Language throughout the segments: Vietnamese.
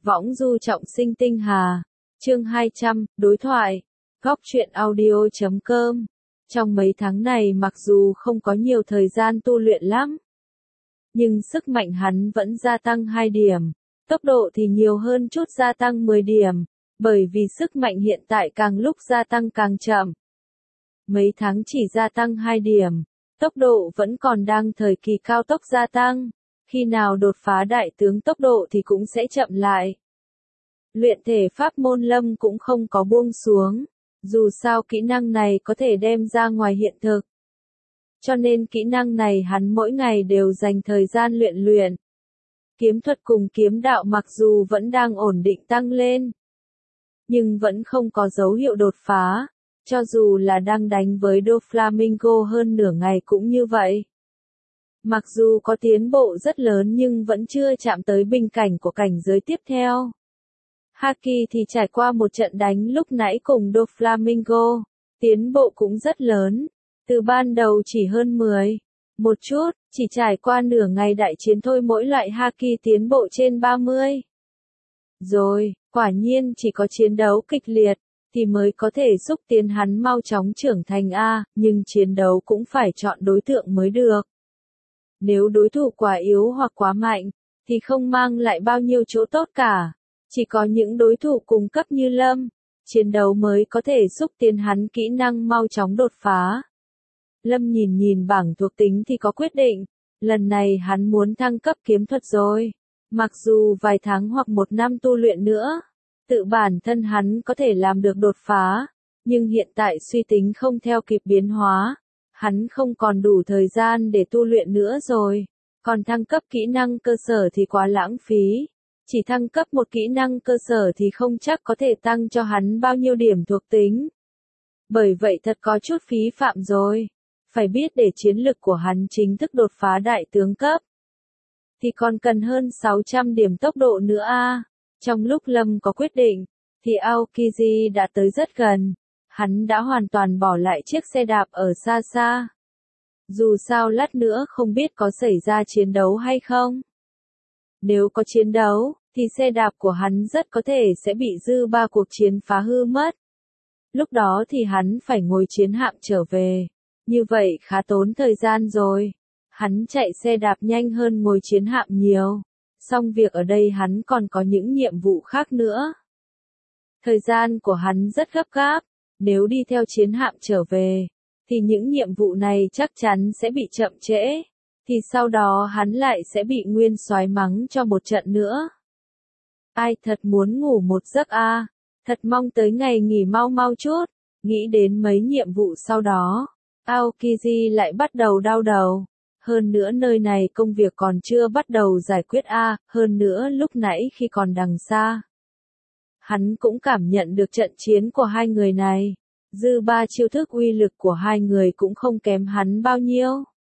Võng du trọng sinh tinh hà. Chương 200, đối thoại. Góc truyện audio.com. Trong mấy tháng này mặc dù không có nhiều thời gian tu luyện lắm, nhưng sức mạnh hắn vẫn gia tăng 2 điểm. Tốc độ thì nhiều hơn chút, gia tăng 10 điểm, bởi vì sức mạnh hiện tại càng lúc gia tăng càng chậm. Mấy tháng chỉ gia tăng 2 điểm, tốc độ vẫn còn đang thời kỳ cao tốc gia tăng. Khi nào đột phá đại tướng tốc độ thì cũng sẽ chậm lại. Luyện thể pháp môn Lâm cũng không có buông xuống, dù sao kỹ năng này có thể đem ra ngoài hiện thực. Cho nên kỹ năng này hắn mỗi ngày đều dành thời gian luyện. Kiếm thuật cùng kiếm đạo mặc dù vẫn đang ổn định tăng lên, nhưng vẫn không có dấu hiệu đột phá. Cho dù là đang đánh với Doflamingo hơn nửa ngày cũng như vậy. Mặc dù có tiến bộ rất lớn nhưng vẫn chưa chạm tới bình cảnh của cảnh giới tiếp theo. Haki thì trải qua một trận đánh lúc nãy cùng Doflamingo, tiến bộ cũng rất lớn. Từ ban đầu chỉ hơn 10, một chút, chỉ trải qua nửa ngày đại chiến thôi mỗi loại Haki tiến bộ trên 30. Rồi, quả nhiên chỉ có chiến đấu kịch liệt thì mới có thể giúp tiến hắn mau chóng trưởng thành A, nhưng chiến đấu cũng phải chọn đối tượng mới được. Nếu đối thủ quá yếu hoặc quá mạnh, thì không mang lại bao nhiêu chỗ tốt cả. Chỉ có những đối thủ cùng cấp như Lâm, chiến đấu mới có thể giúp tiến hắn kỹ năng mau chóng đột phá. Lâm nhìn bảng thuộc tính thì có quyết định, lần này hắn muốn thăng cấp kiếm thuật rồi. Mặc dù vài tháng hoặc 1 năm tu luyện nữa, tự bản thân hắn có thể làm được đột phá, nhưng hiện tại suy tính không theo kịp biến hóa. Hắn không còn đủ thời gian để tu luyện nữa rồi, còn thăng cấp kỹ năng cơ sở thì quá lãng phí. Chỉ thăng cấp một kỹ năng cơ sở thì không chắc có thể tăng cho hắn bao nhiêu điểm thuộc tính. Bởi vậy thật có chút phí phạm rồi. Phải biết để chiến lực của hắn chính thức đột phá đại tướng cấp, thì còn cần hơn 600 điểm tốc độ nữa a. Trong lúc Lâm có quyết định, thì Aokiji đã tới rất gần. Hắn đã hoàn toàn bỏ lại chiếc xe đạp ở xa xa. Dù sao lát nữa không biết có xảy ra chiến đấu hay không. Nếu có chiến đấu, thì xe đạp của hắn rất có thể sẽ bị dư ba cuộc chiến phá hư mất. Lúc đó thì hắn phải ngồi chiến hạm trở về. Như vậy khá tốn thời gian rồi. Hắn chạy xe đạp nhanh hơn ngồi chiến hạm nhiều. Xong việc ở đây hắn còn có những nhiệm vụ khác nữa. Thời gian của hắn rất gấp gáp. Nếu đi theo chiến hạm trở về, thì những nhiệm vụ này chắc chắn sẽ bị chậm trễ. Thì sau đó hắn lại sẽ bị nguyên soái mắng cho một trận nữa. Ai thật muốn ngủ một giấc a, thật mong tới ngày nghỉ mau chút. Nghĩ đến mấy nhiệm vụ sau đó, Aokiji lại bắt đầu đau đầu. Hơn nữa nơi này công việc còn chưa bắt đầu giải quyết a, hơn nữa lúc nãy khi còn đằng xa, hắn cũng cảm nhận được trận chiến của hai người này. Dư ba chiêu thức uy lực của hai người cũng không kém hắn bao nhiêu.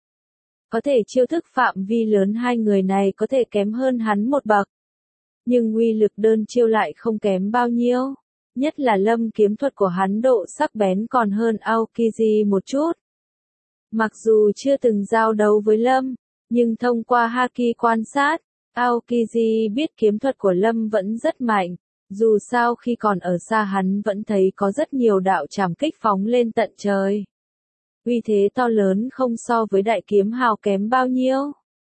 Có thể chiêu thức phạm vi lớn hai người này có thể kém hơn hắn một bậc. Nhưng uy lực đơn chiêu lại không kém bao nhiêu. Nhất là Lâm kiếm thuật của hắn độ sắc bén còn hơn Aokiji một chút. Mặc dù chưa từng giao đấu với Lâm, nhưng thông qua Haki quan sát, Aokiji biết kiếm thuật của Lâm vẫn rất mạnh. Dù sao khi còn ở xa hắn vẫn thấy có rất nhiều đạo trảm kích phóng lên tận trời. Uy thế to lớn không so với đại kiếm hào kém bao nhiêu.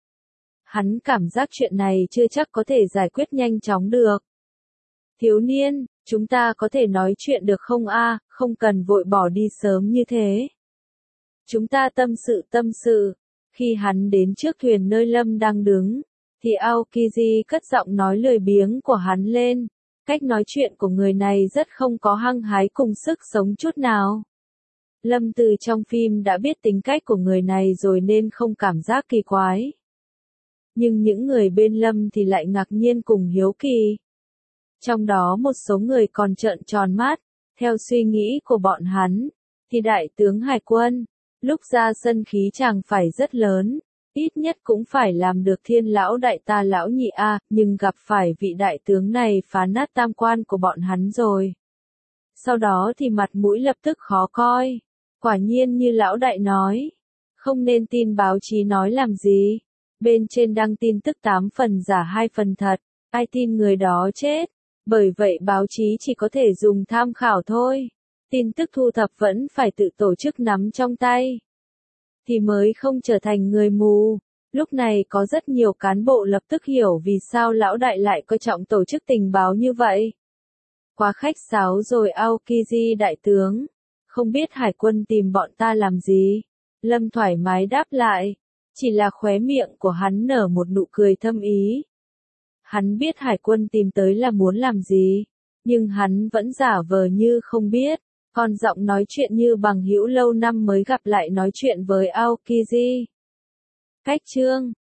Hắn cảm giác chuyện này chưa chắc có thể giải quyết nhanh chóng được. Thiếu niên, chúng ta có thể nói chuyện được không a, không cần vội bỏ đi sớm như thế. Chúng ta tâm sự. Khi hắn đến trước thuyền nơi Lâm đang đứng, thì Aokiji cất giọng nói lười biếng của hắn lên. Cách nói chuyện của người này rất không có hăng hái cùng sức sống chút nào. Lâm từ trong phim đã biết tính cách của người này rồi nên không cảm giác kỳ quái. Nhưng những người bên Lâm thì lại ngạc nhiên cùng hiếu kỳ. Trong đó một số người còn trợn tròn mắt. Theo suy nghĩ của bọn hắn, thì đại tướng hải quân, lúc ra sân khí chàng phải rất lớn. Ít nhất cũng phải làm được thiên lão đại ta lão nhị a, nhưng gặp phải vị đại tướng này phá nát tam quan của bọn hắn rồi. Sau đó thì mặt mũi lập tức khó coi. Quả nhiên như lão đại nói, không nên tin báo chí nói làm gì. Bên trên đăng tin tức 8 phần giả 2 phần thật. ai tin người đó chết. Bởi vậy báo chí chỉ có thể dùng tham khảo thôi. Tin tức thu thập vẫn phải tự tổ chức nắm trong tay. Thì mới không trở thành người mù. Lúc này có rất nhiều cán bộ lập tức hiểu vì sao lão đại lại coi trọng tổ chức tình báo như vậy. Quá khách sáo rồi Aokiji đại tướng. Không biết hải quân tìm bọn ta làm gì? Lâm thoải mái đáp lại. Chỉ là khóe miệng của hắn nở một nụ cười thâm ý. Hắn biết hải quân tìm tới là muốn làm gì. Nhưng hắn vẫn giả vờ như không biết. Còn giọng nói chuyện như bằng hữu lâu năm mới gặp lại nói chuyện với Aokiji. Cách chương